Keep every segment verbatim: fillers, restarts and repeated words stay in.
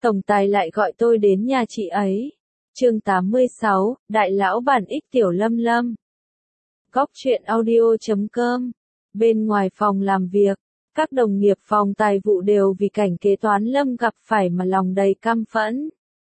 Tổng tài lại gọi tôi đến nhà chị ấy. Chương tám mươi sáu, Đại lão bản ích tiểu Lâm Lâm. Góc truyện audio chấm com. Bên ngoài phòng làm việc, các đồng nghiệp phòng tài vụ đều vì cảnh kế toán Lâm gặp phải mà lòng đầy căm phẫn.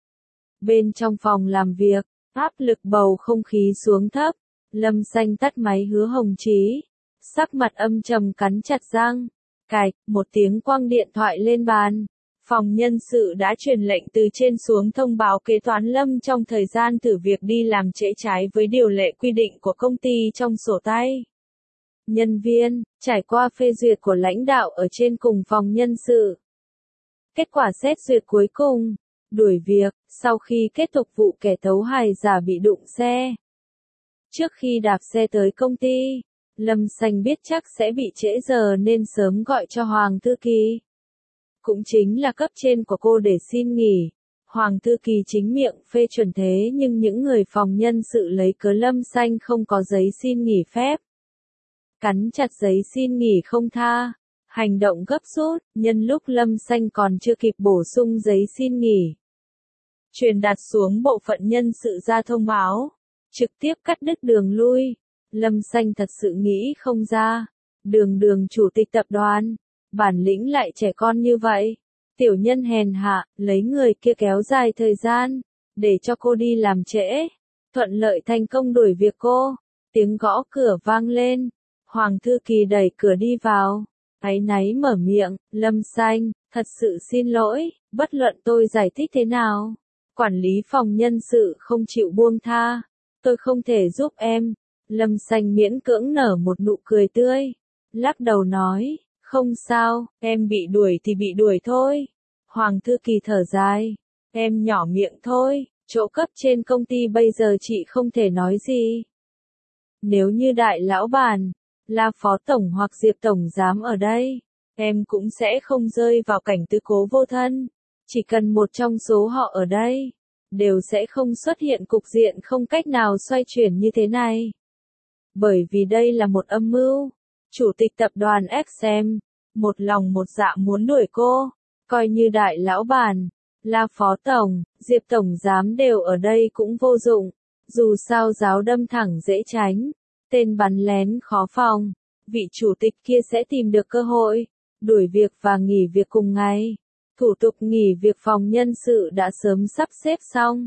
Bên trong phòng làm việc, áp lực bầu không khí xuống thấp, Lâm Xanh tắt máy Hứa Hồng Chí, sắc mặt âm trầm cắn chặt răng. Cạch, một tiếng quăng điện thoại lên bàn. Phòng nhân sự đã truyền lệnh từ trên xuống thông báo kế toán Lâm trong thời gian thử việc đi làm trễ trái với điều lệ quy định của công ty trong sổ tay. Nhân viên, trải qua phê duyệt của lãnh đạo ở trên cùng phòng nhân sự. Kết quả xét duyệt cuối cùng, đuổi việc, sau khi kết thúc vụ kẻ tấu hài giả bị đụng xe. Trước khi đạp xe tới công ty, Lâm Xanh biết chắc sẽ bị trễ giờ nên sớm gọi cho Hoàng Thư Kỳ. Cũng chính là cấp trên của cô để xin nghỉ. Hoàng Thư Kỳ chính miệng phê chuẩn thế nhưng những người phòng nhân sự lấy cớ Lâm Xanh không có giấy xin nghỉ phép. Cắn chặt giấy xin nghỉ không tha. Hành động gấp rút, nhân lúc Lâm Xanh còn chưa kịp bổ sung giấy xin nghỉ. Truyền đạt xuống bộ phận nhân sự ra thông báo. Trực tiếp cắt đứt đường lui. Lâm Xanh thật sự nghĩ không ra. Đường đường chủ tịch tập đoàn. Bản lĩnh lại trẻ con như vậy. Tiểu nhân hèn hạ, lấy người kia kéo dài thời gian, để cho cô đi làm trễ. Thuận lợi thành công đuổi việc cô. Tiếng gõ cửa vang lên. Hoàng Thư Kỳ đẩy cửa đi vào. Áy náy mở miệng, Lâm Xanh, thật sự xin lỗi, bất luận tôi giải thích thế nào. Quản lý phòng nhân sự không chịu buông tha. Tôi không thể giúp em. Lâm Xanh miễn cưỡng nở một nụ cười tươi. Lắc đầu nói. Không sao, em bị đuổi thì bị đuổi thôi. Hoàng Thư Kỳ thở dài. Em nhỏ miệng thôi, chỗ cấp trên công ty bây giờ chị không thể nói gì. Nếu như đại lão bản, là phó tổng hoặc Diệp tổng giám ở đây, em cũng sẽ không rơi vào cảnh tứ cố vô thân. Chỉ cần một trong số họ ở đây, đều sẽ không xuất hiện cục diện không cách nào xoay chuyển như thế này. Bởi vì đây là một âm mưu. Chủ tịch tập đoàn ích em, một lòng một dạ muốn đuổi cô, coi như đại lão bản, là phó tổng, Diệp tổng giám đều ở đây cũng vô dụng, dù sao giáo đâm thẳng dễ tránh, tên bắn lén khó phòng, vị chủ tịch kia sẽ tìm được cơ hội, đuổi việc và nghỉ việc cùng ngày. Thủ tục nghỉ việc phòng nhân sự đã sớm sắp xếp xong.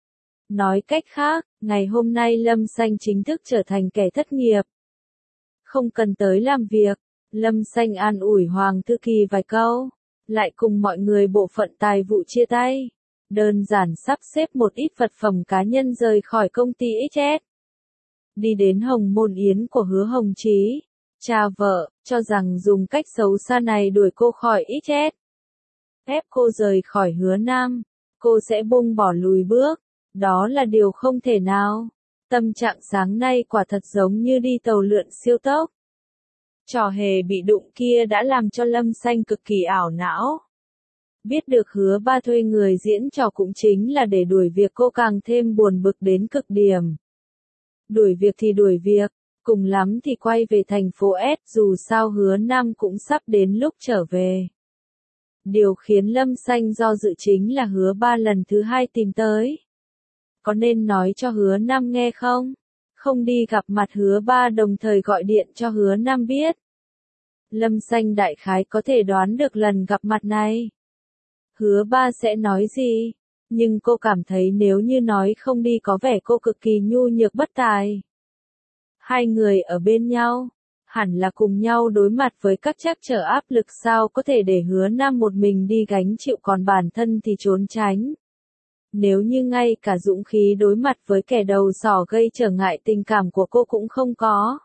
Nói cách khác, ngày hôm nay Lâm Xanh chính thức trở thành kẻ thất nghiệp. Không cần tới làm việc, Lâm Xanh an ủi Hoàng Thư Kỳ vài câu, lại cùng mọi người bộ phận tài vụ chia tay, đơn giản sắp xếp một ít vật phẩm cá nhân rời khỏi công ty ích ét. Đi đến Hồng Môn Yến của Hứa Hồng Chí, cha vợ, cho rằng dùng cách xấu xa này đuổi cô khỏi ích ét. Ép cô rời khỏi Hứa Nam, cô sẽ buông bỏ lùi bước, đó là điều không thể nào. Tâm trạng sáng nay quả thật giống như đi tàu lượn siêu tốc. Trò hề bị đụng kia đã làm cho Lâm Xanh cực kỳ ảo não. Biết được Hứa Ba thuê người diễn trò cũng chính là để đuổi việc cô càng thêm buồn bực đến cực điểm. Đuổi việc thì đuổi việc, cùng lắm thì quay về thành phố S, dù sao Hứa Nam cũng sắp đến lúc trở về. Điều khiến Lâm Xanh do dự chính là Hứa Ba lần thứ hai tìm tới. Có nên nói cho Hứa Nam nghe không? Không đi gặp mặt Hứa Ba đồng thời gọi điện cho Hứa Nam biết. Lâm Xanh đại khái có thể đoán được lần gặp mặt này. Hứa Ba sẽ nói gì? Nhưng cô cảm thấy nếu như nói không đi có vẻ cô cực kỳ nhu nhược bất tài. Hai người ở bên nhau, hẳn là cùng nhau đối mặt với các trắc trở áp lực, sao có thể để Hứa Nam một mình đi gánh chịu còn bản thân thì trốn tránh. Nếu như ngay cả dũng khí đối mặt với kẻ đầu sỏ gây trở ngại tình cảm của cô cũng không có.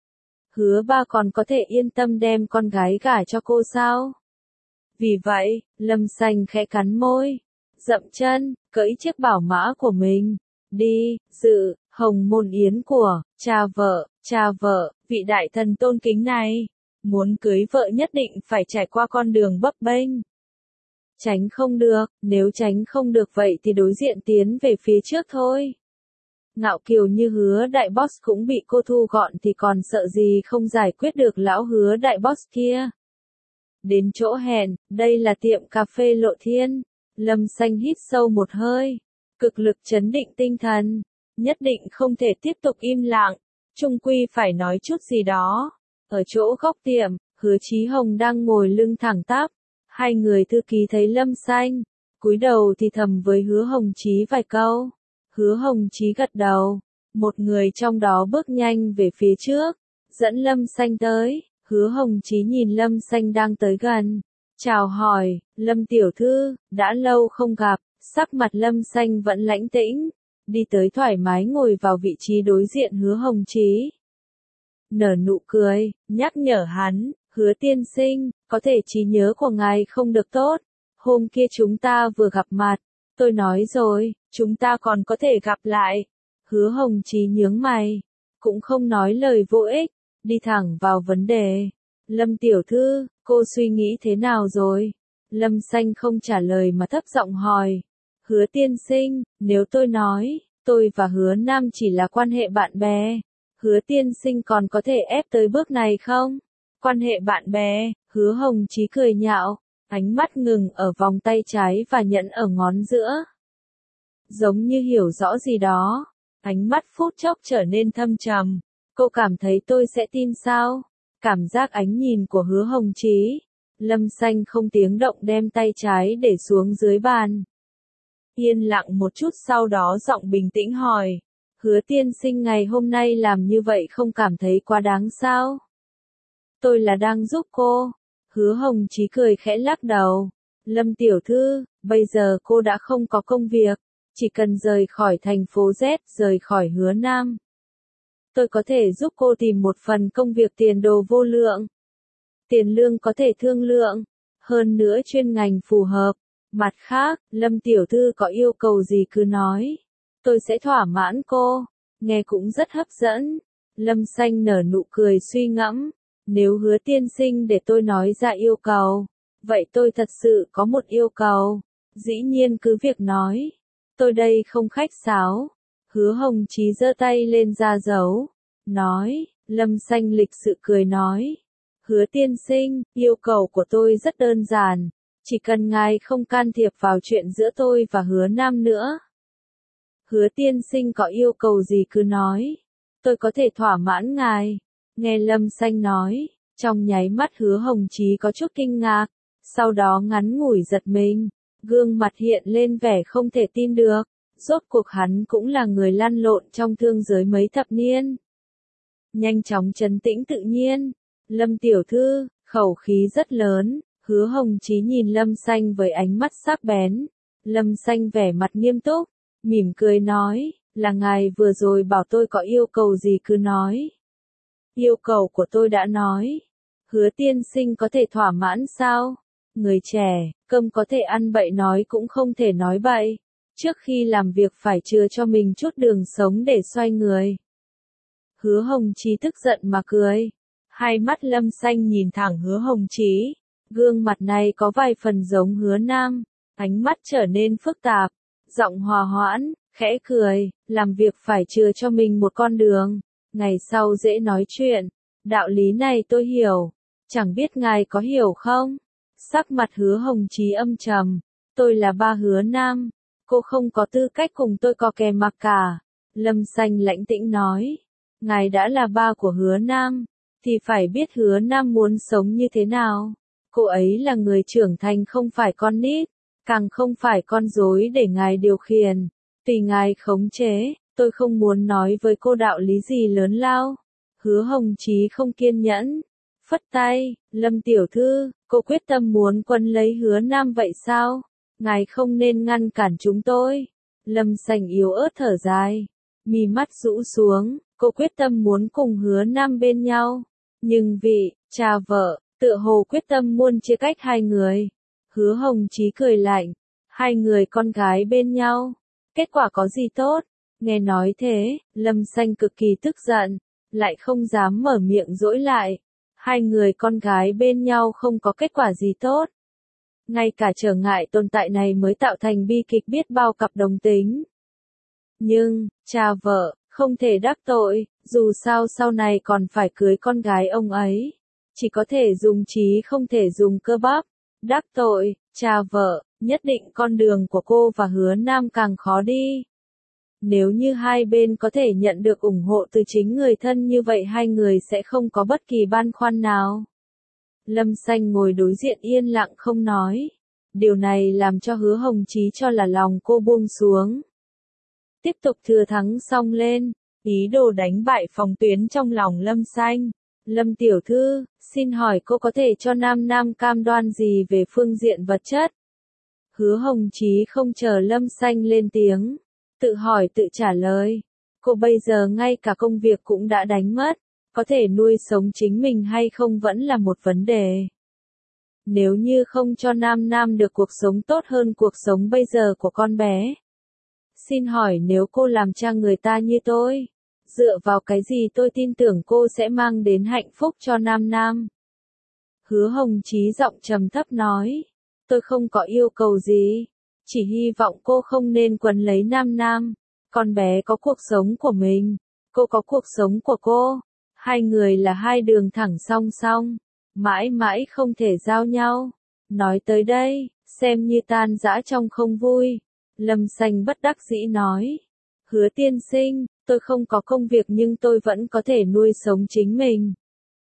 Hứa Ba còn có thể yên tâm đem con gái gả cho cô sao? Vì vậy, Lâm Xanh khẽ cắn môi, dậm chân, cưỡi chiếc bảo mã của mình, đi, dự, Hồng Môn Yến của, cha vợ, cha vợ, vị đại thần tôn kính này, muốn cưới vợ nhất định phải trải qua con đường bấp bênh. Tránh không được, nếu tránh không được vậy thì đối diện tiến về phía trước thôi. Ngạo kiều như Hứa đại boss cũng bị cô thu gọn thì còn sợ gì không giải quyết được lão Hứa đại boss kia. Đến chỗ hẹn, đây là tiệm cà phê Lộ Thiên. Lâm Xanh hít sâu một hơi, cực lực trấn định tinh thần, nhất định không thể tiếp tục im lặng, chung quy phải nói chút gì đó. Ở chỗ góc tiệm, Hứa Chí Hồng đang ngồi lưng thẳng tắp, hai người thư ký thấy Lâm Xanh, cúi đầu thì thầm với Hứa Hồng Chí vài câu. Hứa Hồng Chí gật đầu, một người trong đó bước nhanh về phía trước, dẫn Lâm Xanh tới. Hứa Hồng Chí nhìn Lâm Xanh đang tới gần, chào hỏi, Lâm tiểu thư, đã lâu không gặp, sắc mặt Lâm Xanh vẫn lãnh tĩnh, đi tới thoải mái ngồi vào vị trí đối diện Hứa Hồng Chí. Nở nụ cười, nhắc nhở hắn, Hứa tiên sinh, có thể trí nhớ của ngài không được tốt, hôm kia chúng ta vừa gặp mặt, tôi nói rồi, chúng ta còn có thể gặp lại. Hứa Hồng Chí nhướng mày, cũng không nói lời vô ích, đi thẳng vào vấn đề. Lâm tiểu thư, cô suy nghĩ thế nào rồi? Lâm Xanh không trả lời mà thấp giọng hỏi. Hứa tiên sinh, nếu tôi nói, tôi và Hứa Nam chỉ là quan hệ bạn bè, Hứa tiên sinh còn có thể ép tới bước này không? Quan hệ bạn bè, Hứa Hồng Chí cười nhạo, ánh mắt ngừng ở vòng tay trái và nhẫn ở ngón giữa. Giống như hiểu rõ gì đó, ánh mắt phút chốc trở nên thâm trầm. Cô cảm thấy tôi sẽ tin sao? Cảm giác ánh nhìn của Hứa Hồng Chí. Lâm Xanh không tiếng động đem tay trái để xuống dưới bàn. Yên lặng một chút sau đó giọng bình tĩnh hỏi. Hứa tiên sinh ngày hôm nay làm như vậy không cảm thấy quá đáng sao? Tôi là đang giúp cô. Hứa Hồng Chí cười khẽ lắc đầu. Lâm tiểu thư, bây giờ cô đã không có công việc, chỉ cần rời khỏi thành phố Z, rời khỏi Hứa Nam. Tôi có thể giúp cô tìm một phần công việc tiền đồ vô lượng. Tiền lương có thể thương lượng, hơn nữa chuyên ngành phù hợp. Mặt khác, Lâm tiểu thư có yêu cầu gì cứ nói, tôi sẽ thỏa mãn cô. Nghe cũng rất hấp dẫn. Lâm Xanh nở nụ cười suy ngẫm, nếu Hứa tiên sinh để tôi nói ra yêu cầu, vậy tôi thật sự có một yêu cầu. Dĩ nhiên cứ việc nói, tôi đây không khách sáo. Hứa Hồng Chí giơ tay lên ra dấu, nói. Lâm Xanh lịch sự cười nói. Hứa tiên sinh, yêu cầu của tôi rất đơn giản, chỉ cần ngài không can thiệp vào chuyện giữa tôi và Hứa Nam nữa. Hứa tiên sinh có yêu cầu gì cứ nói, tôi có thể thỏa mãn ngài. Nghe Lâm Xanh nói, trong nháy mắt Hứa Hồng Chí có chút kinh ngạc, sau đó ngắn ngủi giật mình, gương mặt hiện lên vẻ không thể tin được. Rốt cuộc hắn cũng là người lăn lộn trong thương giới mấy thập niên. Nhanh chóng trấn tĩnh tự nhiên. Lâm tiểu thư, khẩu khí rất lớn. Hứa Hồng Chí nhìn Lâm Xanh với ánh mắt sắc bén. Lâm Xanh vẻ mặt nghiêm túc, mỉm cười nói, là ngài vừa rồi bảo tôi có yêu cầu gì cứ nói. Yêu cầu của tôi đã nói. Hứa tiên sinh có thể thỏa mãn sao? Người trẻ, cơm có thể ăn bậy nói cũng không thể nói bậy. Trước khi làm việc phải chừa cho mình chút đường sống để xoay người. Hứa Hồng Chí tức giận mà cười. Hai mắt Lâm Xanh nhìn thẳng Hứa Hồng Chí. Gương mặt này có vài phần giống Hứa Nam. Ánh mắt trở nên phức tạp. Giọng hòa hoãn, khẽ cười. Làm việc phải chừa cho mình một con đường. Ngày sau dễ nói chuyện. Đạo lý này tôi hiểu. Chẳng biết ngài có hiểu không? Sắc mặt Hứa Hồng Chí âm trầm. Tôi là ba Hứa Nam. Cô không có tư cách cùng tôi có kè mặc cả. Lâm Xanh lãnh tĩnh nói. Ngài đã là ba của Hứa Nam, thì phải biết Hứa Nam muốn sống như thế nào. Cô ấy là người trưởng thành không phải con nít, càng không phải con rối để ngài điều khiển. Tùy ngài khống chế, tôi không muốn nói với cô đạo lý gì lớn lao. Hứa Hồng Chí không kiên nhẫn. Phất tay, Lâm tiểu thư, cô quyết tâm muốn quân lấy Hứa Nam vậy sao? Ngài không nên ngăn cản chúng tôi. Lâm Xanh yếu ớt thở dài, mí mắt rũ xuống, cô quyết tâm muốn cùng Hứa Nam bên nhau. Nhưng vị, cha vợ, tựa hồ quyết tâm muốn chia cách hai người. Hứa Hồng Chí cười lạnh, hai người con gái bên nhau, kết quả có gì tốt? Nghe nói thế, Lâm Xanh cực kỳ tức giận, lại không dám mở miệng dỗi lại. Hai người con gái bên nhau không có kết quả gì tốt. Ngay cả trở ngại tồn tại này mới tạo thành bi kịch biết bao cặp đồng tính. Nhưng, cha vợ, không thể đắc tội, dù sao sau này còn phải cưới con gái ông ấy. Chỉ có thể dùng trí không thể dùng cơ bắp. Đắc tội, cha vợ, nhất định con đường của cô và Hứa Nam càng khó đi. Nếu như hai bên có thể nhận được ủng hộ từ chính người thân như vậy hai người sẽ không có bất kỳ băn khoăn nào. Lâm Xanh ngồi đối diện yên lặng không nói. Điều này làm cho Hứa Hồng Chí cho là lòng cô buông xuống. Tiếp tục thừa thắng xông lên, ý đồ đánh bại phòng tuyến trong lòng Lâm Xanh. Lâm tiểu thư, xin hỏi cô có thể cho Nam Nam cam đoan gì về phương diện vật chất? Hứa Hồng Chí không chờ Lâm Xanh lên tiếng. Tự hỏi tự trả lời. Cô bây giờ ngay cả công việc cũng đã đánh mất. Có thể nuôi sống chính mình hay không vẫn là một vấn đề. Nếu như không cho Nam Nam được cuộc sống tốt hơn cuộc sống bây giờ của con bé. Xin hỏi nếu cô làm cha người ta như tôi, dựa vào cái gì tôi tin tưởng cô sẽ mang đến hạnh phúc cho Nam Nam? Hứa Hồng Chí giọng trầm thấp nói. Tôi không có yêu cầu gì. Chỉ hy vọng cô không nên quấn lấy Nam Nam. Con bé có cuộc sống của mình. Cô có cuộc sống của cô. Hai người là hai đường thẳng song song. Mãi mãi không thể giao nhau. Nói tới đây, xem như tan rã trong không vui. Lâm Xanh bất đắc dĩ nói. Hứa tiên sinh, tôi không có công việc nhưng tôi vẫn có thể nuôi sống chính mình.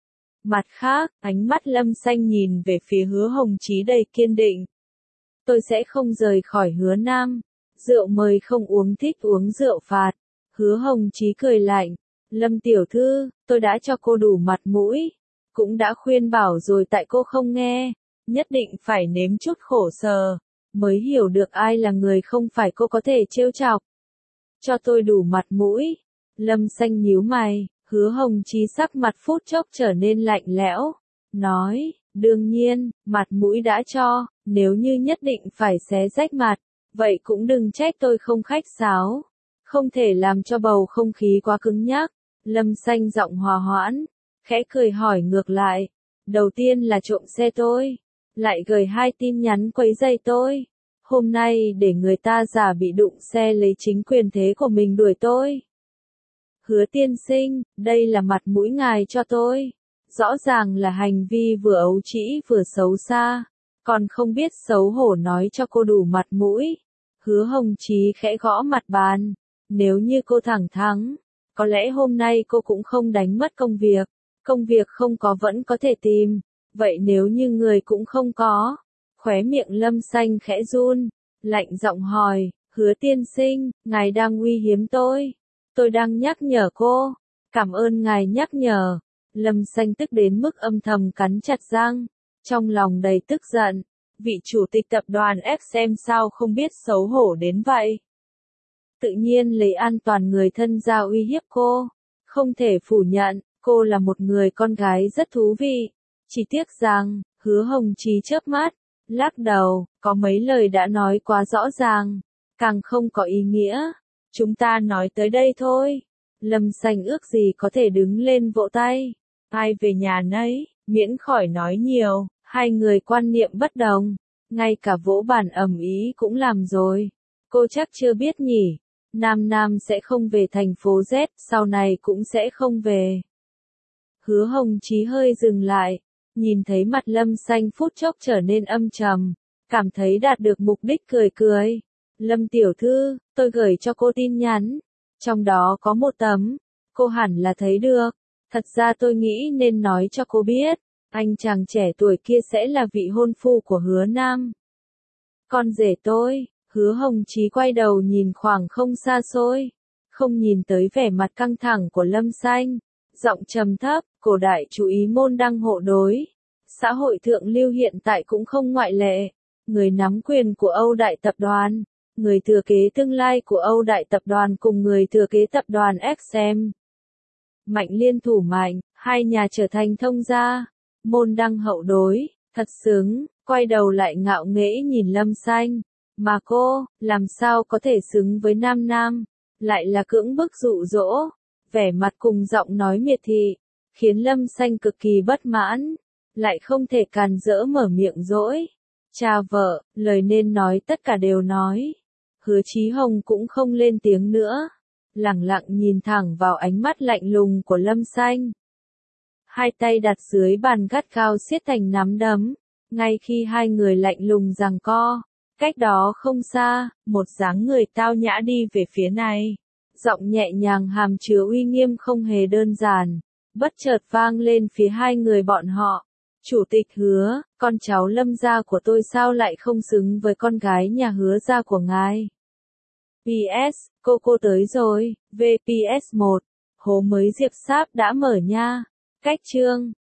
Mặt khác, ánh mắt Lâm Xanh nhìn về phía Hứa Hồng Chí đầy kiên định. Tôi sẽ không rời khỏi Hứa Nam. Rượu mời không uống thích uống rượu phạt. Hứa Hồng Chí cười lạnh. Lâm tiểu thư, tôi đã cho cô đủ mặt mũi. Cũng đã khuyên bảo rồi tại cô không nghe. Nhất định phải nếm chút khổ sở. Mới hiểu được ai là người không phải cô có thể trêu chọc. Cho tôi đủ mặt mũi. Lâm Xanh nhíu mày. Hứa Hồng Chí sắc mặt phút chốc trở nên lạnh lẽo. Nói, đương nhiên, mặt mũi đã cho. Nếu như nhất định phải xé rách mặt. Vậy cũng đừng trách tôi không khách sáo. Không thể làm cho bầu không khí quá cứng nhắc. Lâm Xanh giọng hòa hoãn. Khẽ cười hỏi ngược lại. Đầu tiên là trộm xe tôi. Lại gửi hai tin nhắn quấy rầy tôi. Hôm nay để người ta giả bị đụng xe lấy chính quyền thế của mình đuổi tôi. Hứa tiên sinh, đây là mặt mũi ngài cho tôi. Rõ ràng là hành vi vừa ấu trĩ vừa xấu xa. Còn không biết xấu hổ nói cho cô đủ mặt mũi. Hứa Hồng Chí khẽ gõ mặt bàn. Nếu như cô thẳng thắn, có lẽ hôm nay cô cũng không đánh mất công việc. Công việc không có vẫn có thể tìm. Vậy nếu như người cũng không có. Khóe miệng Lâm Xanh khẽ run. Lạnh giọng hỏi, Hứa tiên sinh, ngài đang uy hiếp tôi. Tôi đang nhắc nhở cô. Cảm ơn ngài nhắc nhở. Lâm Xanh tức đến mức âm thầm cắn chặt răng. Trong lòng đầy tức giận. Vị chủ tịch tập đoàn ép em sao không biết xấu hổ đến vậy. Tự nhiên lấy an toàn người thân ra uy hiếp cô. Không thể phủ nhận, cô là một người con gái rất thú vị. Chỉ tiếc rằng, Hứa Hồng Chí chớp mắt, lắc đầu, có mấy lời đã nói quá rõ ràng, càng không có ý nghĩa. Chúng ta nói tới đây thôi. Lâm Xanh ước gì có thể đứng lên vỗ tay. Ai về nhà nấy, miễn khỏi nói nhiều, hai người quan niệm bất đồng. Ngay cả vỗ bàn ầm ý cũng làm rồi. Cô chắc chưa biết nhỉ. Nam Nam sẽ không về thành phố Z, sau này cũng sẽ không về. Hứa Hồng Chí hơi dừng lại. Nhìn thấy mặt Lâm Xanh phút chốc trở nên âm trầm. Cảm thấy đạt được mục đích cười cười. Lâm tiểu thư, tôi gửi cho cô tin nhắn. Trong đó có một tấm. Cô hẳn là thấy được. Thật ra tôi nghĩ nên nói cho cô biết. Anh chàng trẻ tuổi kia sẽ là vị hôn phu của Hứa Nam. Con rể tôi. Hứa Hồng Chí quay đầu nhìn khoảng không xa xôi. Không nhìn tới vẻ mặt căng thẳng của Lâm Xanh. Giọng trầm thấp, cổ đại chú ý môn đăng hộ đối. Xã hội thượng lưu hiện tại cũng không ngoại lệ. Người nắm quyền của Âu Đại Tập đoàn. Người thừa kế tương lai của Âu Đại Tập đoàn cùng người thừa kế tập đoàn ép em. Mạnh liên thủ mạnh, hai nhà trở thành thông gia. Môn đăng hậu đối, thật xứng, quay đầu lại ngạo nghễ nhìn Lâm Xanh. Mà cô, làm sao có thể xứng với Nam Nam, lại là cưỡng bức dụ dỗ, vẻ mặt cùng giọng nói miệt thị, khiến Lâm Xanh cực kỳ bất mãn, lại không thể càn rỡ mở miệng dỗi. Cha vợ, lời nên nói tất cả đều nói. Hứa Chí Hồng cũng không lên tiếng nữa, lẳng lặng nhìn thẳng vào ánh mắt lạnh lùng của Lâm Xanh. Hai tay đặt dưới bàn gắt gao siết thành nắm đấm, Ngay khi hai người lạnh lùng giằng co, cách đó không xa, một dáng người tao nhã đi về phía này. Giọng nhẹ nhàng hàm chứa uy nghiêm không hề đơn giản, bất chợt vang lên phía hai người bọn họ. Chủ tịch Hứa, con cháu Lâm gia của tôi sao lại không xứng với con gái nhà Hứa gia của ngài? pê ét, cô cô tới rồi, vê pê ét một, hố mới Diệp Sáp đã mở nha. Cách chương